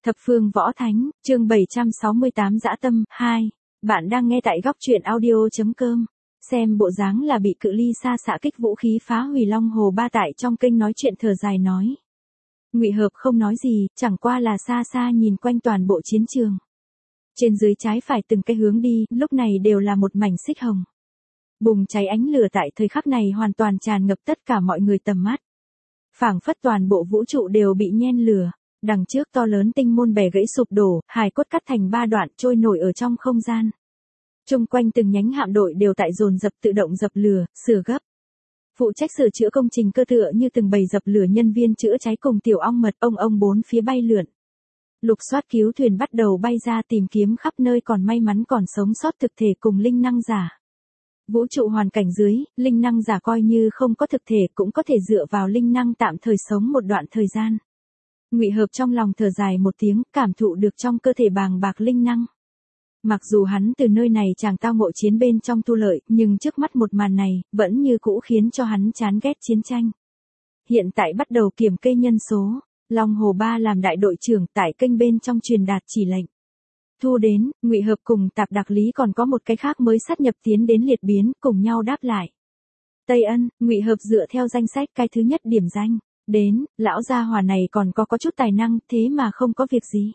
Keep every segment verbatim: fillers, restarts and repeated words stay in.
Thập phương võ thánh, chương bảy trăm sáu mươi tám dã tâm, hai. Bạn đang nghe tại góc truyện audio.com. Xem bộ dáng là bị cự ly xa xạ kích vũ khí phá hủy Long Hồ Ba tại trong kênh nói chuyện thở dài nói. Ngụy Hợp không nói gì, chẳng qua là xa xa nhìn quanh toàn bộ chiến trường. Trên dưới trái phải từng cái hướng đi, lúc này đều là một mảnh xích hồng. Bùng cháy ánh lửa tại thời khắc này hoàn toàn tràn ngập tất cả mọi người tầm mắt. Phảng phất toàn bộ vũ trụ đều bị nhen lửa. Đằng trước to lớn tinh môn bè gãy sụp đổ, hài cốt cắt thành ba đoạn trôi nổi ở trong không gian. Trung quanh từng nhánh hạm đội đều tại dồn dập tự động dập lửa, sửa gấp. Phụ trách sửa chữa công trình cơ tựa như từng bầy dập lửa nhân viên chữa cháy cùng tiểu ong mật ông ông bốn phía bay lượn. Lục soát cứu thuyền bắt đầu bay ra tìm kiếm khắp nơi còn may mắn còn sống sót thực thể cùng linh năng giả. Vũ trụ hoàn cảnh dưới, linh năng giả coi như không có thực thể cũng có thể dựa vào linh năng tạm thời sống một đoạn thời gian. Ngụy Hợp trong lòng thở dài một tiếng, cảm thụ được trong cơ thể bàng bạc linh năng. Mặc dù hắn từ nơi này chàng tao ngộ chiến bên trong thu lợi, nhưng trước mắt một màn này, vẫn như cũ khiến cho hắn chán ghét chiến tranh. Hiện tại bắt đầu kiểm kê nhân số, Long Hồ Ba làm đại đội trưởng tại kênh bên trong truyền đạt chỉ lệnh. Thu đến, Ngụy Hợp cùng Tạp Đặc Lý còn có một cái khác mới sát nhập tiến đến liệt biến, cùng nhau đáp lại. Tây Ân, Ngụy Hợp dựa theo danh sách cái thứ nhất điểm danh. Đến, lão gia hỏa này còn có có chút tài năng, thế mà không có việc gì.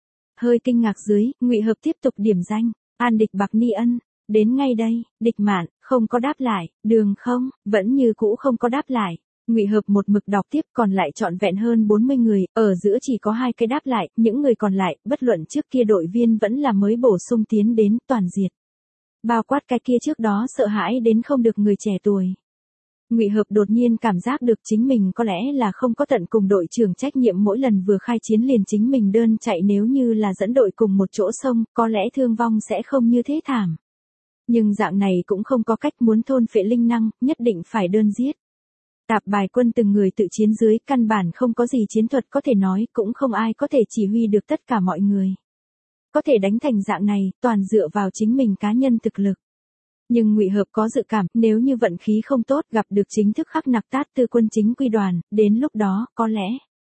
Hơi kinh ngạc dưới, Ngụy Hợp tiếp tục điểm danh, An Địch Bạc Ni Ân, đến ngay đây, Địch Mạn, không có đáp lại, Đường không, vẫn như cũ không có đáp lại. Ngụy Hợp một mực đọc tiếp còn lại trọn vẹn hơn bốn mươi người, ở giữa chỉ có hai cái đáp lại, những người còn lại, bất luận trước kia đội viên vẫn là mới bổ sung tiến đến, toàn diệt. Bao quát cái kia trước đó sợ hãi đến không được người trẻ tuổi. Ngụy Hợp đột nhiên cảm giác được chính mình có lẽ là không có tận cùng đội trưởng trách nhiệm mỗi lần vừa khai chiến liền chính mình đơn chạy, nếu như là dẫn đội cùng một chỗ sông, có lẽ thương vong sẽ không như thế thảm. Nhưng dạng này cũng không có cách, muốn thôn phệ linh năng, nhất định phải đơn giết. Tạp bài quân từng người tự chiến dưới, căn bản không có gì chiến thuật có thể nói, cũng không ai có thể chỉ huy được tất cả mọi người. Có thể đánh thành dạng này, toàn dựa vào chính mình cá nhân thực lực. Nhưng Ngụy Hợp có dự cảm, nếu như vận khí không tốt gặp được chính thức khắc nặc tát tư quân chính quy đoàn, đến lúc đó, có lẽ.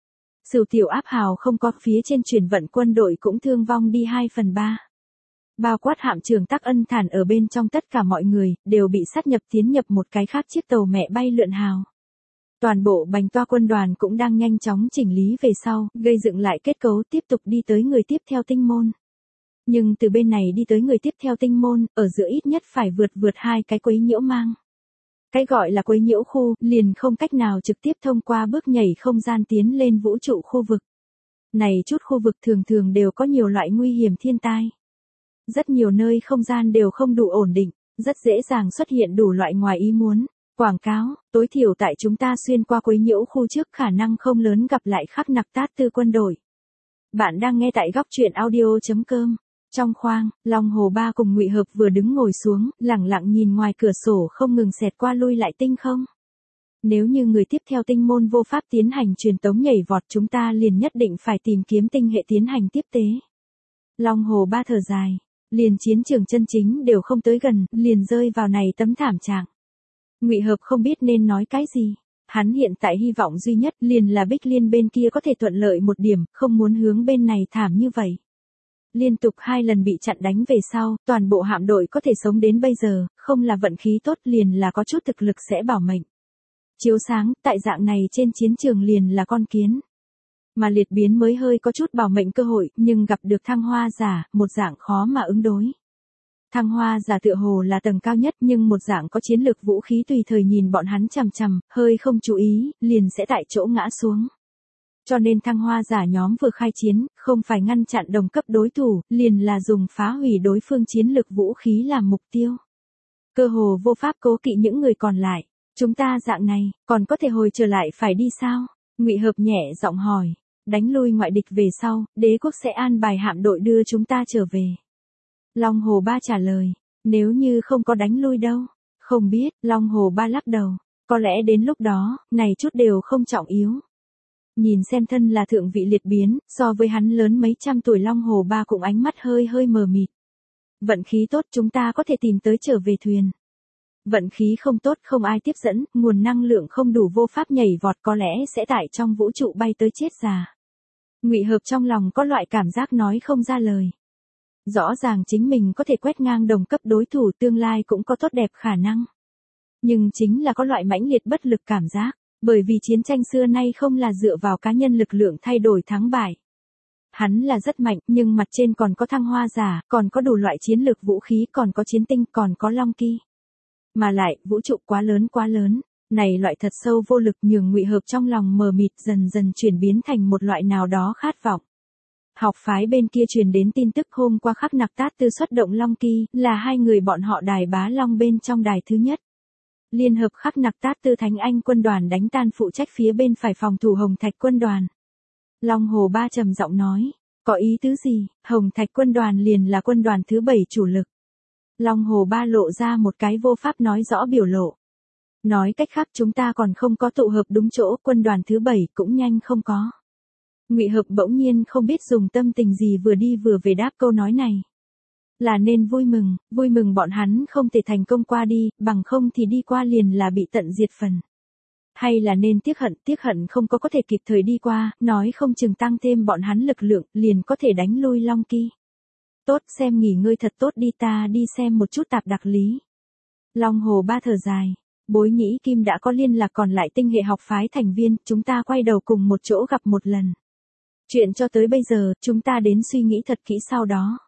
Sửu tiểu áp hào không có, phía trên chuyển vận quân đội cũng thương vong đi hai phần ba. Bao quát hạm trưởng Tắc Ân Thản ở bên trong tất cả mọi người, đều bị sát nhập tiến nhập một cái khác chiếc tàu mẹ bay lượn hào. Toàn bộ bành toa quân đoàn cũng đang nhanh chóng chỉnh lý về sau, gây dựng lại kết cấu tiếp tục đi tới người tiếp theo tinh môn. Nhưng từ bên này đi tới người tiếp theo tinh môn, ở giữa ít nhất phải vượt vượt hai cái quấy nhiễu mang. Cái gọi là quấy nhiễu khu, liền không cách nào trực tiếp thông qua bước nhảy không gian tiến lên vũ trụ khu vực. Này chút khu vực thường thường đều có nhiều loại nguy hiểm thiên tai. Rất nhiều nơi không gian đều không đủ ổn định, rất dễ dàng xuất hiện đủ loại ngoài ý muốn. Quảng cáo, tối thiểu tại chúng ta xuyên qua quấy nhiễu khu trước khả năng không lớn gặp lại khắc nặc tát tư quân đội. Bạn đang nghe tại góc truyện audio.com. Trong khoang, Long Hồ Ba cùng Ngụy Hợp vừa đứng ngồi xuống, lẳng lặng nhìn ngoài cửa sổ không ngừng xẹt qua lui lại tinh không. Nếu như người tiếp theo tinh môn vô pháp tiến hành truyền tống nhảy vọt, chúng ta liền nhất định phải tìm kiếm tinh hệ tiến hành tiếp tế. Long Hồ Ba thở dài, liền chiến trường chân chính đều không tới gần, liền rơi vào này tấm thảm trạng. Ngụy Hợp không biết nên nói cái gì. Hắn hiện tại hy vọng duy nhất liền là Bích Liên bên kia có thể thuận lợi một điểm, không muốn hướng bên này thảm như vậy. Liên tục hai lần bị chặn đánh về sau, toàn bộ hạm đội có thể sống đến bây giờ, không là vận khí tốt liền là có chút thực lực sẽ bảo mệnh. Chiếu sáng, tại dạng này trên chiến trường liền là con kiến. Mà liệt biến mới hơi có chút bảo mệnh cơ hội, nhưng gặp được thăng hoa giả, một dạng khó mà ứng đối. Thăng hoa giả tựa hồ là tầng cao nhất, nhưng một dạng có chiến lược vũ khí tùy thời nhìn bọn hắn chằm chằm, hơi không chú ý, liền sẽ tại chỗ ngã xuống. Cho nên thăng hoa giả nhóm vừa khai chiến, không phải ngăn chặn đồng cấp đối thủ, liền là dùng phá hủy đối phương chiến lược vũ khí làm mục tiêu. Cơ hồ vô pháp cố kỵ những người còn lại, chúng ta dạng này, còn có thể hồi trở lại phải đi sao? Ngụy Hợp nhẹ giọng hỏi, đánh lui ngoại địch về sau, đế quốc sẽ an bài hạm đội đưa chúng ta trở về. Long Hồ Ba trả lời, nếu như không có đánh lui đâu, không biết, Long Hồ Ba lắc đầu, có lẽ đến lúc đó, này chút đều không trọng yếu. Nhìn xem thân là thượng vị liệt biến, so với hắn lớn mấy trăm tuổi Long Hồ Ba cũng ánh mắt hơi hơi mờ mịt. Vận khí tốt chúng ta có thể tìm tới trở về thuyền. Vận khí không tốt không ai tiếp dẫn, nguồn năng lượng không đủ vô pháp nhảy vọt có lẽ sẽ tại trong vũ trụ bay tới chết già. Ngụy Hợp trong lòng có loại cảm giác nói không ra lời. Rõ ràng chính mình có thể quét ngang đồng cấp đối thủ, tương lai cũng có tốt đẹp khả năng. Nhưng chính là có loại mãnh liệt bất lực cảm giác, bởi vì chiến tranh xưa nay không là dựa vào cá nhân lực lượng thay đổi thắng bại. Hắn là rất mạnh, nhưng mặt trên còn có thăng hoa giả, còn có đủ loại chiến lược vũ khí, còn có chiến tinh, còn có long kỳ. Mà lại, vũ trụ quá lớn quá lớn, này loại thật sâu vô lực nhường Ngụy Hợp trong lòng mờ mịt dần dần chuyển biến thành một loại nào đó khát vọng. Học phái bên kia truyền đến tin tức hôm qua Khắc Nặc Tát Tư xuất động Long Kỳ, là hai người bọn họ đài bá long bên trong đài thứ nhất. Liên hợp Khắc Nặc Tát Tư Thánh Anh quân đoàn đánh tan phụ trách phía bên phải phòng thủ Hồng Thạch quân đoàn. Long Hồ Ba trầm giọng nói, có ý tứ gì? Hồng Thạch quân đoàn liền là quân đoàn thứ bảy chủ lực. Long Hồ Ba lộ ra một cái vô pháp nói rõ biểu lộ. Nói cách khác chúng ta còn không có tụ hợp đúng chỗ, quân đoàn thứ bảy cũng nhanh không có. Ngụy Hợp bỗng nhiên không biết dùng tâm tình gì vừa đi vừa về đáp câu nói này. Là nên vui mừng, vui mừng bọn hắn không thể thành công qua đi, bằng không thì đi qua liền là bị tận diệt phần. Hay là nên tiếc hận, tiếc hận không có có thể kịp thời đi qua, nói không chừng tăng thêm bọn hắn lực lượng, liền có thể đánh lui Long Kỳ. Tốt, xem nghỉ ngơi thật tốt đi, ta đi xem một chút tạp đặc lý. Long Hồ Ba thở dài. Bối Nhĩ Kim đã có liên lạc còn lại tinh hệ học phái thành viên, chúng ta quay đầu cùng một chỗ gặp một lần. Chuyện cho tới bây giờ, chúng ta đến suy nghĩ thật kỹ sau đó.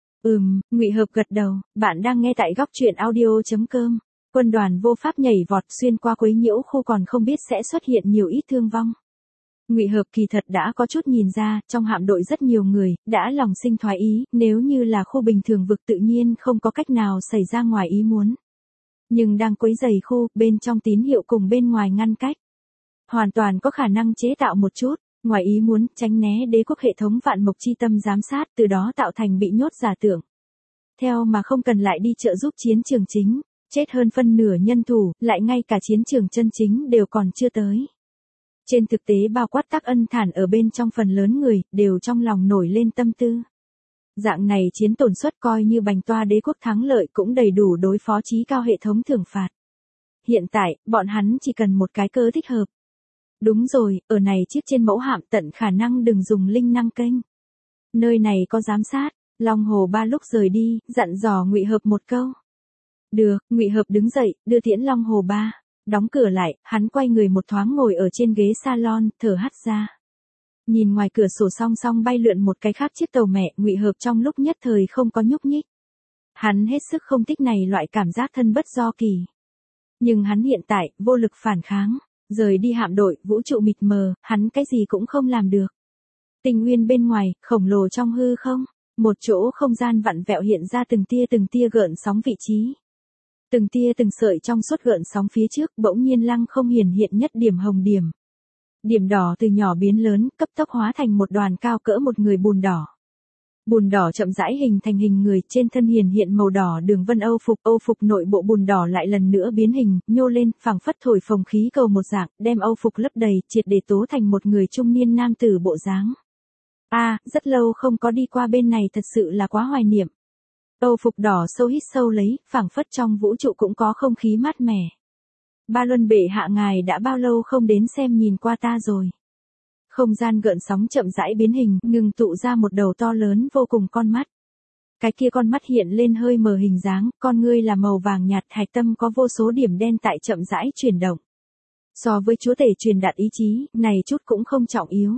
Ừm, Ngụy Hợp gật đầu, bạn đang nghe tại góc truyện audio chấm com. Quân đoàn vô pháp nhảy vọt xuyên qua quấy nhiễu khu còn không biết sẽ xuất hiện nhiều ít thương vong. Ngụy Hợp kỳ thật đã có chút nhìn ra, trong hạm đội rất nhiều người, đã lòng sinh thoái ý, nếu như là khu bình thường vực tự nhiên không có cách nào xảy ra ngoài ý muốn. Nhưng đang quấy rầy khu, bên trong tín hiệu cùng bên ngoài ngăn cách. Hoàn toàn có khả năng chế tạo một chút, ngoài ý muốn, tránh né đế quốc hệ thống vạn mộc chi tâm giám sát, từ đó tạo thành bị nhốt giả tưởng. Theo mà không cần lại đi trợ giúp chiến trường chính, chết hơn phân nửa nhân thủ, lại ngay cả chiến trường chân chính đều còn chưa tới. Trên thực tế bao quát Tắc Ân Thản ở bên trong phần lớn người, đều trong lòng nổi lên tâm tư. Dạng này chiến tổn suất coi như bành toa đế quốc thắng lợi cũng đầy đủ đối phó chí cao hệ thống thưởng phạt. Hiện tại, bọn hắn chỉ cần một cái cơ thích hợp. Đúng rồi, ở này chiếc trên mẫu hạm tận khả năng đừng dùng linh năng kênh. Nơi này có giám sát, Long Hồ Ba lúc rời đi, dặn dò Ngụy Hợp một câu. Được, Ngụy Hợp đứng dậy, đưa tiễn Long Hồ Ba. Đóng cửa lại, hắn quay người một thoáng ngồi ở trên ghế salon, thở hắt ra. Nhìn ngoài cửa sổ song song bay lượn một cái khác chiếc tàu mẹ, Ngụy Hợp trong lúc nhất thời không có nhúc nhích. Hắn hết sức không thích này loại cảm giác thân bất do kỳ. Nhưng hắn hiện tại, vô lực phản kháng. Rời đi hạm đội, vũ trụ mịt mờ, hắn cái gì cũng không làm được. Tinh nguyên bên ngoài, khổng lồ trong hư không, một chỗ không gian vặn vẹo hiện ra từng tia từng tia gợn sóng vị trí. Từng tia từng sợi trong suốt gợn sóng phía trước bỗng nhiên lăng không hiển hiện nhất điểm hồng điểm. Điểm đỏ từ nhỏ biến lớn, cấp tốc hóa thành một đoàn cao cỡ một người bùn đỏ. Bùn đỏ chậm rãi hình thành hình người, trên thân hiển hiện màu đỏ đường vân âu phục, âu phục nội bộ bùn đỏ lại lần nữa biến hình, nhô lên, phảng phất thổi phồng khí cầu một dạng, đem âu phục lấp đầy, triệt để tố thành một người trung niên nam tử bộ dáng. A, à, rất lâu không có đi qua bên này thật sự là quá hoài niệm. Âu phục đỏ sâu hít sâu lấy, phảng phất trong vũ trụ cũng có không khí mát mẻ. Ba Luân bệ hạ ngài đã bao lâu không đến xem nhìn qua ta rồi. Không gian gợn sóng chậm rãi biến hình, ngừng tụ ra một đầu to lớn vô cùng con mắt. Cái kia con mắt hiện lên hơi mờ hình dáng, con ngươi là màu vàng nhạt, hạch tâm có vô số điểm đen tại chậm rãi chuyển động. So với chúa tể truyền đạt ý chí, này chút cũng không trọng yếu.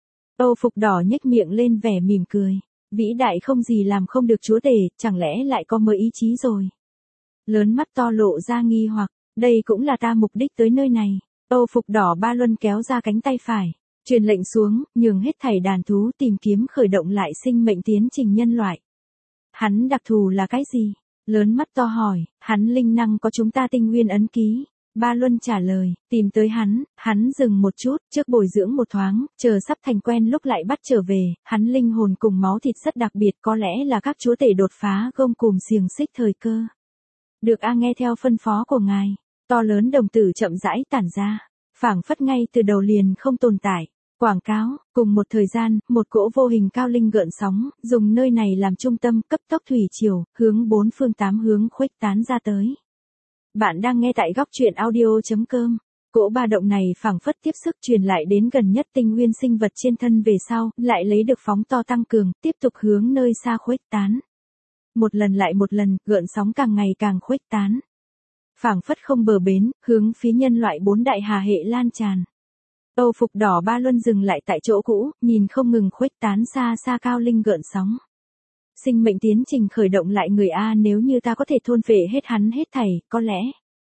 Âu phục đỏ nhếch miệng lên vẻ mỉm cười. Vĩ đại không gì làm không được chúa tể, chẳng lẽ lại có mới ý chí rồi. Lớn mắt to lộ ra nghi hoặc, đây cũng là ta mục đích tới nơi này. Âu phục đỏ Ba Luân kéo ra cánh tay phải. Truyền lệnh xuống, nhường hết thảy đàn thú tìm kiếm khởi động lại sinh mệnh tiến trình nhân loại. Hắn đặc thù là cái gì? Lớn mắt to hỏi, hắn linh năng có chúng ta tinh nguyên ấn ký. Ba Luân trả lời, tìm tới hắn, hắn dừng một chút, trước bồi dưỡng một thoáng, chờ sắp thành quen lúc lại bắt trở về, hắn linh hồn cùng máu thịt rất đặc biệt, có lẽ là các chúa tể đột phá gông cùm xiềng xích thời cơ. Được a, nghe theo phân phó của ngài, to lớn đồng tử chậm rãi tản ra, phảng phất ngay từ đầu liền không tồn tại. Quảng cáo, cùng một thời gian, một cỗ vô hình cao linh gợn sóng, dùng nơi này làm trung tâm, cấp tốc thủy triều, hướng bốn phương tám hướng khuếch tán ra tới. Bạn đang nghe tại góc truyện audio chấm com. Cỗ ba động này phảng phất tiếp sức truyền lại đến gần nhất tinh nguyên sinh vật trên thân về sau, lại lấy được phóng to tăng cường, tiếp tục hướng nơi xa khuếch tán. Một lần lại một lần, gợn sóng càng ngày càng khuếch tán. Phảng phất không bờ bến, hướng phía nhân loại bốn đại hà hệ lan tràn. Âu phục đỏ ba luân dừng lại tại chỗ cũ, nhìn không ngừng khuếch tán xa xa cao linh gợn sóng. Sinh mệnh tiến trình khởi động lại người A, nếu như ta có thể thôn phệ hết hắn hết thảy, có lẽ.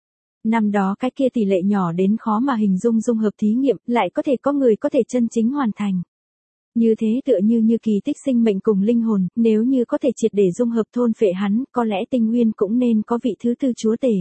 Năm đó cái kia tỷ lệ nhỏ đến khó mà hình dung dung hợp thí nghiệm, lại có thể có người có thể chân chính hoàn thành. Như thế tựa như như kỳ tích sinh mệnh cùng linh hồn, nếu như có thể triệt để dung hợp thôn phệ hắn, có lẽ tinh nguyên cũng nên có vị thứ tư chúa tể.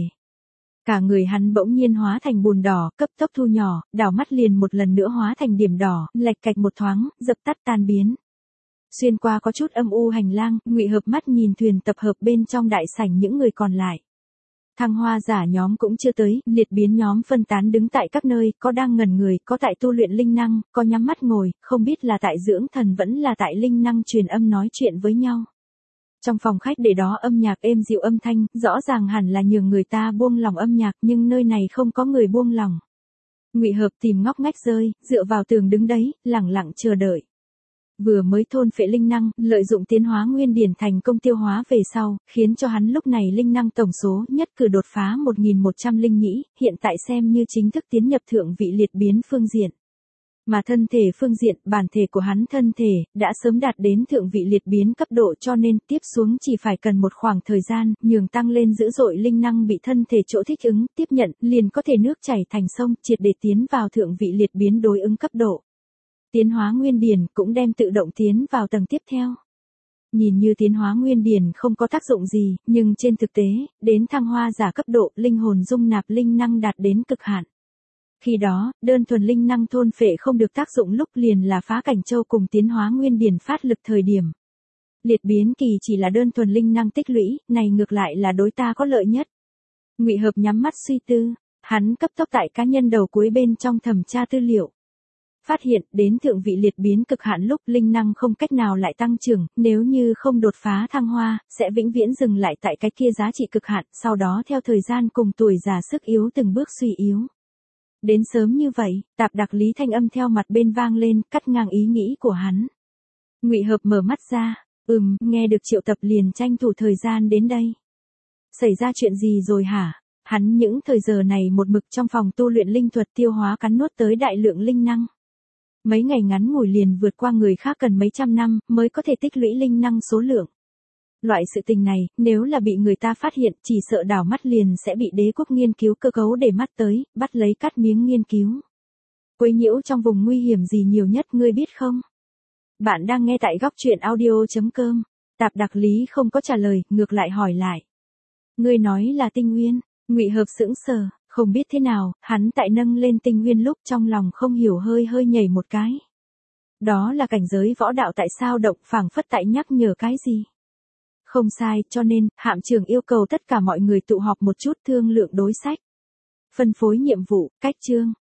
Cả người hắn bỗng nhiên hóa thành bùn đỏ, cấp tốc thu nhỏ, đảo mắt liền một lần nữa hóa thành điểm đỏ, lệch cạch một thoáng, dập tắt tan biến. Xuyên qua có chút âm u hành lang, Ngụy Hợp mắt nhìn thuyền tập hợp bên trong đại sảnh những người còn lại. Thăng hoa giả nhóm cũng chưa tới, liệt biến nhóm phân tán đứng tại các nơi, có đang ngẩn người, có tại tu luyện linh năng, có nhắm mắt ngồi, không biết là tại dưỡng thần vẫn là tại linh năng truyền âm nói chuyện với nhau. Trong phòng khách để đó âm nhạc êm dịu âm thanh, rõ ràng hẳn là nhường người ta buông lòng âm nhạc, nhưng nơi này không có người buông lòng. Ngụy Hợp tìm ngóc ngách rơi, dựa vào tường đứng đấy, lẳng lặng chờ đợi. Vừa mới thôn phệ linh năng, lợi dụng tiến hóa nguyên điển thành công tiêu hóa về sau, khiến cho hắn lúc này linh năng tổng số nhất cử đột phá một nghìn một trăm linh nhĩ, hiện tại xem như chính thức tiến nhập thượng vị liệt biến phương diện. Mà thân thể phương diện, bản thể của hắn thân thể, đã sớm đạt đến thượng vị liệt biến cấp độ cho nên tiếp xuống chỉ phải cần một khoảng thời gian, nhường tăng lên dữ dội linh năng bị thân thể chỗ thích ứng, tiếp nhận, liền có thể nước chảy thành sông, triệt để tiến vào thượng vị liệt biến đối ứng cấp độ. Tiến hóa nguyên điển cũng đem tự động tiến vào tầng tiếp theo. Nhìn như tiến hóa nguyên điển không có tác dụng gì, nhưng trên thực tế, đến thăng hoa giả cấp độ, linh hồn dung nạp linh năng đạt đến cực hạn. Khi đó, đơn thuần linh năng thôn phệ không được tác dụng lúc liền là phá cảnh châu cùng tiến hóa nguyên điển phát lực thời điểm. Liệt biến kỳ chỉ là đơn thuần linh năng tích lũy, này ngược lại là đối ta có lợi nhất. Ngụy Hợp nhắm mắt suy tư, hắn cấp tốc tại cá nhân đầu cuối bên trong thẩm tra tư liệu. Phát hiện đến thượng vị liệt biến cực hạn lúc linh năng không cách nào lại tăng trưởng, nếu như không đột phá thăng hoa, sẽ vĩnh viễn dừng lại tại cái kia giá trị cực hạn, sau đó theo thời gian cùng tuổi già sức yếu từng bước suy yếu. Đến sớm như vậy, tạp đặc lý thanh âm theo mặt bên vang lên, cắt ngang ý nghĩ của hắn. Ngụy Hợp mở mắt ra, ừm, nghe được triệu tập liền tranh thủ thời gian đến đây. Xảy ra chuyện gì rồi hả? Hắn những thời giờ này một mực trong phòng tu luyện linh thuật tiêu hóa cắn nuốt tới đại lượng linh năng. Mấy ngày ngắn ngủi liền vượt qua người khác cần mấy trăm năm mới có thể tích lũy linh năng số lượng. Loại sự tình này, nếu là bị người ta phát hiện, chỉ sợ đảo mắt liền sẽ bị đế quốc nghiên cứu cơ cấu để mắt tới, bắt lấy cắt miếng nghiên cứu. Quấy nhiễu trong vùng nguy hiểm gì nhiều nhất ngươi biết không? Bạn đang nghe tại góc truyện audio chấm com. Tạp đặc lý không có trả lời, ngược lại hỏi lại. Ngươi nói là tinh nguyên, Ngụy Hợp sững sờ. Không biết thế nào, hắn tại nâng lên tinh nguyên lúc trong lòng không hiểu hơi hơi nhảy một cái. Đó là cảnh giới võ đạo tại sao động phảng phất tại nhắc nhở cái gì. Không sai, cho nên, hạm trưởng yêu cầu tất cả mọi người tụ họp một chút thương lượng đối sách. Phân phối nhiệm vụ, cách chương.